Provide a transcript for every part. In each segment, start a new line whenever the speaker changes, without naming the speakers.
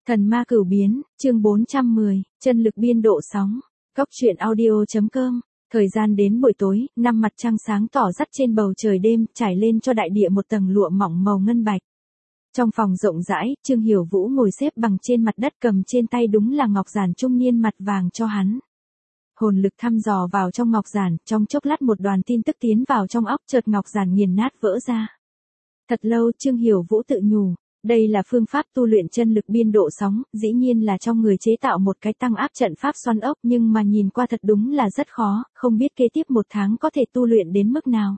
Thần ma cửu biến, chương 410, chân lực biên độ sóng. Góc truyện audio.com. Thời gian đến buổi tối, năm mặt trăng sáng tỏ rắt trên bầu trời đêm, trải lên cho đại địa một tầng lụa mỏng màu ngân bạch. Trong phòng rộng rãi, Trương Hiểu Vũ ngồi xếp bằng trên mặt đất, cầm trên tay đúng là ngọc giản trung niên mặt vàng cho hắn. Hồn lực thăm dò vào trong ngọc giản, trong chốc lát một đoàn tin tức tiến vào trong óc, chợt ngọc giản nghiền nát vỡ ra. Thật lâu Trương Hiểu Vũ tự nhủ, đây là phương pháp tu luyện chân lực biên độ sóng, dĩ nhiên là trong người chế tạo một cái tăng áp trận pháp xoắn ốc, nhưng mà nhìn qua thật đúng là rất khó, không biết kế tiếp một tháng có thể tu luyện đến mức nào.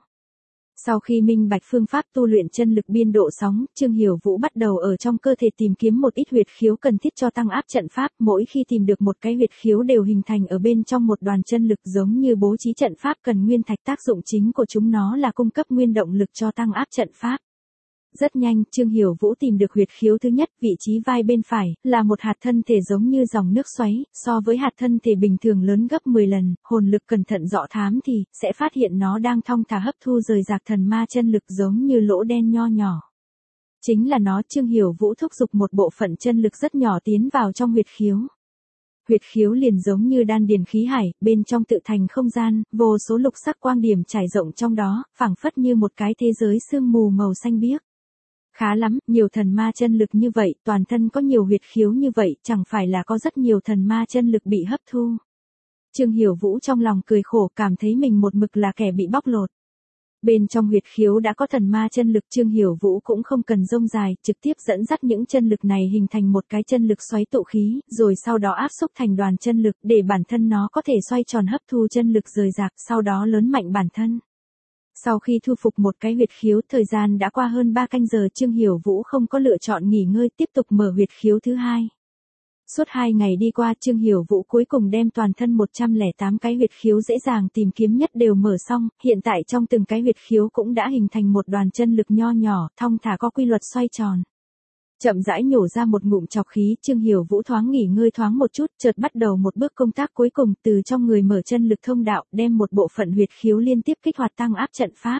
Sau khi minh bạch phương pháp tu luyện chân lực biên độ sóng, Trương Hiểu Vũ bắt đầu ở trong cơ thể tìm kiếm một ít huyệt khiếu cần thiết cho tăng áp trận pháp, mỗi khi tìm được một cái huyệt khiếu đều hình thành ở bên trong một đoàn chân lực, giống như bố trí trận pháp cần nguyên thạch, tác dụng chính của chúng nó là cung cấp nguyên động lực cho tăng áp trận pháp. Rất nhanh, Trương Hiểu Vũ tìm được huyệt khiếu thứ nhất, vị trí vai bên phải, là một hạt thân thể giống như dòng nước xoáy, so với hạt thân thể bình thường lớn gấp 10 lần, hồn lực cẩn thận dọ thám thì, sẽ phát hiện nó đang thong thả hấp thu rời rạc thần ma chân lực giống như lỗ đen nho nhỏ. Chính là nó. Trương Hiểu Vũ thúc giục một bộ phận chân lực rất nhỏ tiến vào trong huyệt khiếu. Huyệt khiếu liền giống như đan điền khí hải, bên trong tự thành không gian, vô số lục sắc quang điểm trải rộng trong đó, phảng phất như một cái thế giới sương mù màu xanh biếc. Khá lắm, nhiều thần ma chân lực như vậy, toàn thân có nhiều huyệt khiếu như vậy, chẳng phải là có rất nhiều thần ma chân lực bị hấp thu. Trương Hiểu Vũ trong lòng cười khổ, cảm thấy mình một mực là kẻ bị bóc lột. Bên trong huyệt khiếu đã có thần ma chân lực, Trương Hiểu Vũ cũng không cần rông dài, trực tiếp dẫn dắt những chân lực này hình thành một cái chân lực xoáy tụ khí, rồi sau đó áp xúc thành đoàn chân lực để bản thân nó có thể xoay tròn hấp thu chân lực rời rạc, sau đó lớn mạnh bản thân. Sau khi thu phục một cái huyệt khiếu, thời gian đã qua hơn 3 canh giờ, Trương Hiểu Vũ không có lựa chọn nghỉ ngơi, tiếp tục mở huyệt khiếu thứ hai. Suốt 2 ngày đi qua, Trương Hiểu Vũ cuối cùng đem toàn thân 108 cái huyệt khiếu dễ dàng tìm kiếm nhất đều mở xong, hiện tại trong từng cái huyệt khiếu cũng đã hình thành một đoàn chân lực nho nhỏ, thong thả có quy luật xoay tròn. Chậm rãi nhổ ra một ngụm trọc khí, Trương Hiểu Vũ thoáng nghỉ ngơi thoáng một chút, chợt bắt đầu một bước công tác cuối cùng, từ trong người mở chân lực thông đạo, đem một bộ phận huyệt khiếu liên tiếp kích hoạt tăng áp trận pháp.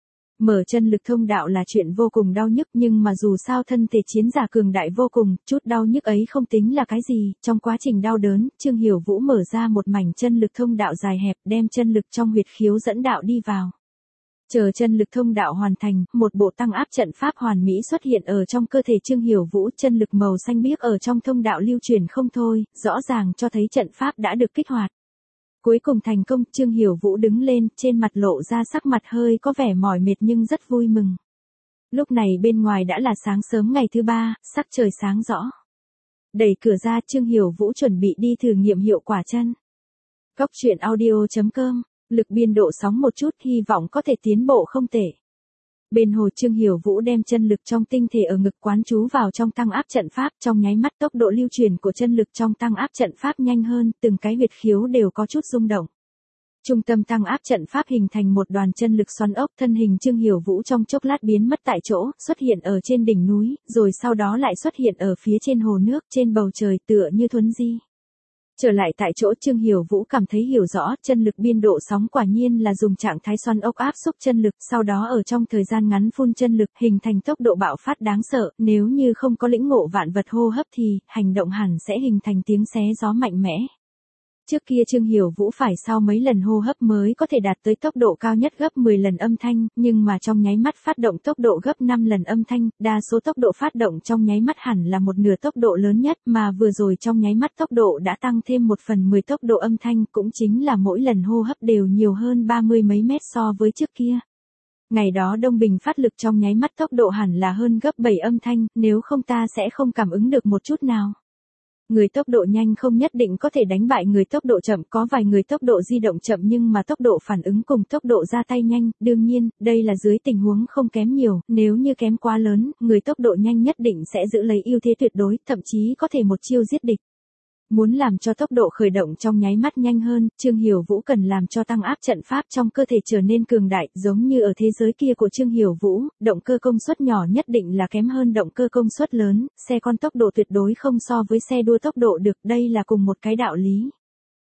Mở chân lực thông đạo là chuyện vô cùng đau nhức, nhưng mà dù sao thân thể chiến giả cường đại vô cùng, chút đau nhức ấy không tính là cái gì. Trong quá trình đau đớn, Trương Hiểu Vũ mở ra một mảnh chân lực thông đạo dài hẹp, đem chân lực trong huyệt khiếu dẫn đạo đi vào. Chờ chân lực thông đạo hoàn thành, một bộ tăng áp trận pháp hoàn mỹ xuất hiện ở trong cơ thể Trương Hiểu Vũ, chân lực màu xanh biếc ở trong thông đạo lưu chuyển không thôi, rõ ràng cho thấy trận pháp đã được kích hoạt. Cuối cùng thành công, Trương Hiểu Vũ đứng lên, trên mặt lộ ra sắc mặt hơi có vẻ mỏi mệt nhưng rất vui mừng. Lúc này bên ngoài đã là sáng sớm ngày thứ 3, sắc trời sáng rõ. Đẩy cửa ra, Trương Hiểu Vũ chuẩn bị đi thử nghiệm hiệu quả chân. Góc truyện audio.com. Lực biên độ sóng một chút, hy vọng có thể tiến bộ không tệ. Bên hồ, Trương Hiểu Vũ đem chân lực trong tinh thể ở ngực quán chú vào trong tăng áp trận pháp, trong nháy mắt tốc độ lưu truyền của chân lực trong tăng áp trận pháp nhanh hơn, từng cái huyệt khiếu đều có chút rung động. Trung tâm tăng áp trận pháp hình thành một đoàn chân lực xoắn ốc, thân hình Trương Hiểu Vũ trong chốc lát biến mất tại chỗ, xuất hiện ở trên đỉnh núi, rồi sau đó lại xuất hiện ở phía trên hồ nước, trên bầu trời, tựa như thuấn di. Trở lại tại chỗ, Trương Hiểu Vũ cảm thấy hiểu rõ, chân lực biên độ sóng quả nhiên là dùng trạng thái xoắn ốc áp xúc chân lực, sau đó ở trong thời gian ngắn phun chân lực, hình thành tốc độ bạo phát đáng sợ, nếu như không có lĩnh ngộ vạn vật hô hấp thì, hành động hẳn sẽ hình thành tiếng xé gió mạnh mẽ. Trước kia Trương Hiểu Vũ phải sau mấy lần hô hấp mới có thể đạt tới tốc độ cao nhất gấp 10 lần âm thanh, nhưng mà trong nháy mắt phát động tốc độ gấp 5 lần âm thanh, đa số tốc độ phát động trong nháy mắt hẳn là một nửa tốc độ lớn nhất, mà vừa rồi trong nháy mắt tốc độ đã tăng thêm 1/10 tốc độ âm thanh, cũng chính là mỗi lần hô hấp đều nhiều hơn 30 mấy mét so với trước kia. Ngày đó Đông Bình phát lực trong nháy mắt tốc độ hẳn là hơn gấp 7 âm thanh, nếu không ta sẽ không cảm ứng được một chút nào. Người tốc độ nhanh không nhất định có thể đánh bại người tốc độ chậm, có vài người tốc độ di động chậm nhưng mà tốc độ phản ứng cùng tốc độ ra tay nhanh, đương nhiên, đây là dưới tình huống không kém nhiều, nếu như kém quá lớn, người tốc độ nhanh nhất định sẽ giữ lấy ưu thế tuyệt đối, thậm chí có thể một chiêu giết địch. Muốn làm cho tốc độ khởi động trong nháy mắt nhanh hơn, Trương Hiểu Vũ cần làm cho tăng áp trận pháp trong cơ thể trở nên cường đại, giống như ở thế giới kia của Trương Hiểu Vũ, động cơ công suất nhỏ nhất định là kém hơn động cơ công suất lớn, xe con tốc độ tuyệt đối không so với xe đua tốc độ được, đây là cùng một cái đạo lý.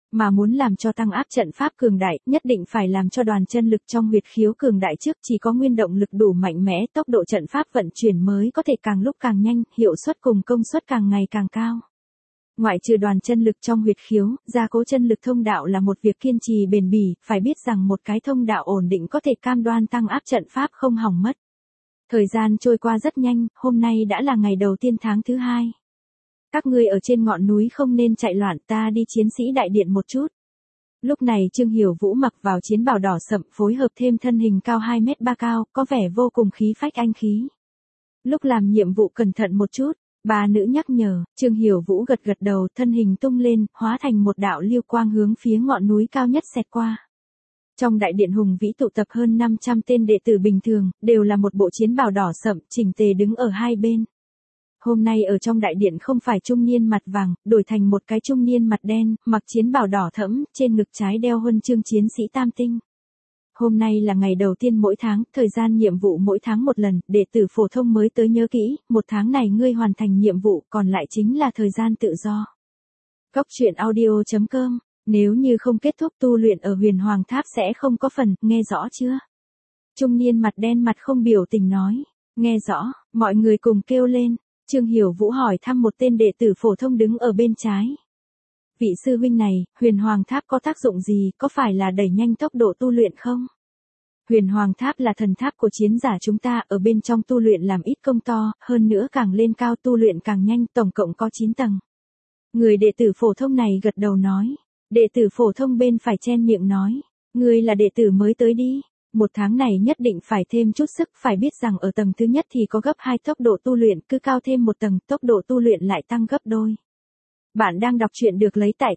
Mà muốn làm cho tăng áp trận pháp cường đại, nhất định phải làm cho đoàn chân lực trong huyệt khiếu cường đại trước, chỉ có nguyên động lực đủ mạnh mẽ, tốc độ trận pháp vận chuyển mới có thể càng lúc càng nhanh, hiệu suất cùng công suất càng ngày càng cao. Ngoại trừ đoàn chân lực trong huyệt khiếu, gia cố chân lực thông đạo là một việc kiên trì bền bỉ, phải biết rằng một cái thông đạo ổn định có thể cam đoan tăng áp trận pháp không hỏng mất. Thời gian trôi qua rất nhanh, hôm nay đã là ngày đầu tiên tháng thứ 2. Các ngươi ở trên ngọn núi không nên chạy loạn, ta đi chiến sĩ đại điện một chút. Lúc này Trương Hiểu Vũ mặc vào chiến bào đỏ sậm phối hợp thêm thân hình cao 2m3 cao, có vẻ vô cùng khí phách anh khí. Lúc làm nhiệm vụ cẩn thận một chút, bà nữ nhắc nhở, Trương Hiểu Vũ gật gật đầu, thân hình tung lên, hóa thành một đạo lưu quang hướng phía ngọn núi cao nhất xẹt qua. Trong đại điện hùng vĩ tụ tập hơn 500 tên đệ tử bình thường, đều là một bộ chiến bào đỏ sậm, chỉnh tề đứng ở hai bên. Hôm nay ở trong đại điện không phải trung niên mặt vàng, đổi thành một cái trung niên mặt đen, mặc chiến bào đỏ thẫm, trên ngực trái đeo huân chương chiến sĩ tam tinh. Hôm nay là ngày đầu tiên mỗi tháng, thời gian nhiệm vụ mỗi tháng một lần, đệ tử phổ thông mới tới nhớ kỹ, một tháng này ngươi hoàn thành nhiệm vụ, còn lại chính là thời gian tự do. Góc truyện audio.com, nếu như không kết thúc tu luyện ở Huyền Hoàng Tháp sẽ không có phần, nghe rõ chưa? Trung niên mặt đen mặt không biểu tình nói, nghe rõ, mọi người cùng kêu lên. Trương Hiểu Vũ hỏi thăm một tên đệ tử phổ thông đứng ở bên trái. Vị sư huynh này, Huyền Hoàng Tháp có tác dụng gì, có phải là đẩy nhanh tốc độ tu luyện không? Huyền Hoàng Tháp là thần tháp của chiến giả chúng ta, ở bên trong tu luyện làm ít công to, hơn nữa càng lên cao tu luyện càng nhanh, tổng cộng có 9 tầng. Người đệ tử phổ thông này gật đầu nói. Đệ tử phổ thông bên phải chen miệng nói, ngươi là đệ tử mới tới đi. Một tháng này nhất định phải thêm chút sức, phải biết rằng ở tầng thứ nhất thì có gấp 2 tốc độ tu luyện, cứ cao thêm một tầng, tốc độ tu luyện lại tăng gấp đôi. Bạn đang đọc truyện được lấy tại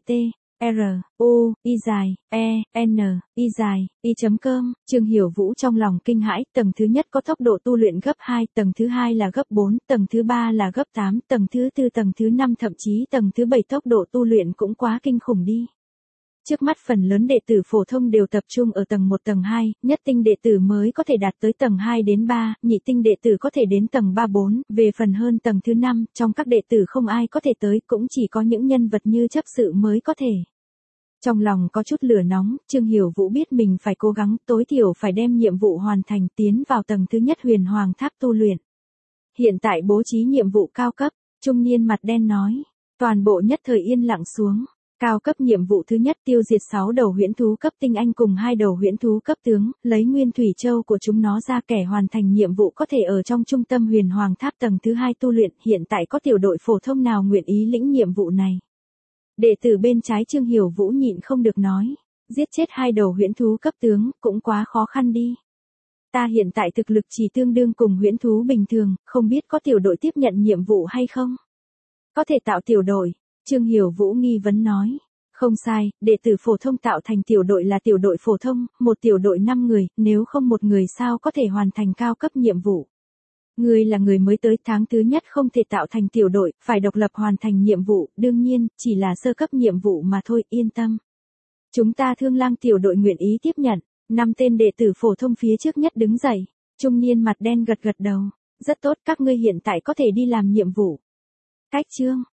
truyenii.com, Trương Hiểu Vũ trong lòng kinh hãi, tầng thứ nhất có tốc độ tu luyện gấp 2, tầng thứ 2 là gấp 4, tầng thứ 3 là gấp 8, tầng thứ 4, tầng thứ 5 thậm chí tầng thứ 7 tốc độ tu luyện cũng quá kinh khủng đi. Trước mắt phần lớn đệ tử phổ thông đều tập trung ở tầng 1 tầng 2, nhất tinh đệ tử mới có thể đạt tới tầng 2 đến 3, nhị tinh đệ tử có thể đến tầng 3 4, về phần hơn tầng thứ 5, trong các đệ tử không ai có thể tới, cũng chỉ có những nhân vật như chấp sự mới có thể. Trong lòng có chút lửa nóng, Trương Hiểu Vũ biết mình phải cố gắng, tối thiểu phải đem nhiệm vụ hoàn thành, tiến vào tầng thứ nhất Huyền Hoàng Tháp tu luyện. Hiện tại bố trí nhiệm vụ cao cấp, trung niên mặt đen nói, toàn bộ nhất thời yên lặng xuống. Cao cấp nhiệm vụ thứ nhất tiêu diệt 6 đầu huyễn thú cấp tinh anh cùng 2 đầu huyễn thú cấp tướng, lấy nguyên thủy châu của chúng nó ra, kẻ hoàn thành nhiệm vụ có thể ở trong trung tâm Huyền Hoàng Tháp tầng thứ 2 tu luyện, hiện tại có tiểu đội phổ thông nào nguyện ý lĩnh nhiệm vụ này. Đệ tử bên trái Trương Hiểu Vũ nhịn không được nói, giết chết 2 đầu huyễn thú cấp tướng, cũng quá khó khăn đi. Ta hiện tại thực lực chỉ tương đương cùng huyễn thú bình thường, không biết có tiểu đội tiếp nhận nhiệm vụ hay không? Có thể tạo tiểu đội. Trương Hiểu Vũ nghi vấn nói, không sai, đệ tử phổ thông tạo thành tiểu đội là tiểu đội phổ thông, một tiểu đội 5 người, nếu không một người sao có thể hoàn thành cao cấp nhiệm vụ. Ngươi là người mới tới, tháng thứ nhất không thể tạo thành tiểu đội, phải độc lập hoàn thành nhiệm vụ, đương nhiên, chỉ là sơ cấp nhiệm vụ mà thôi, yên tâm. Chúng ta Thương Lang tiểu đội nguyện ý tiếp nhận, 5 tên đệ tử phổ thông phía trước nhất đứng dậy, trung niên mặt đen gật gật đầu, rất tốt, các ngươi hiện tại có thể đi làm nhiệm vụ. Cách chương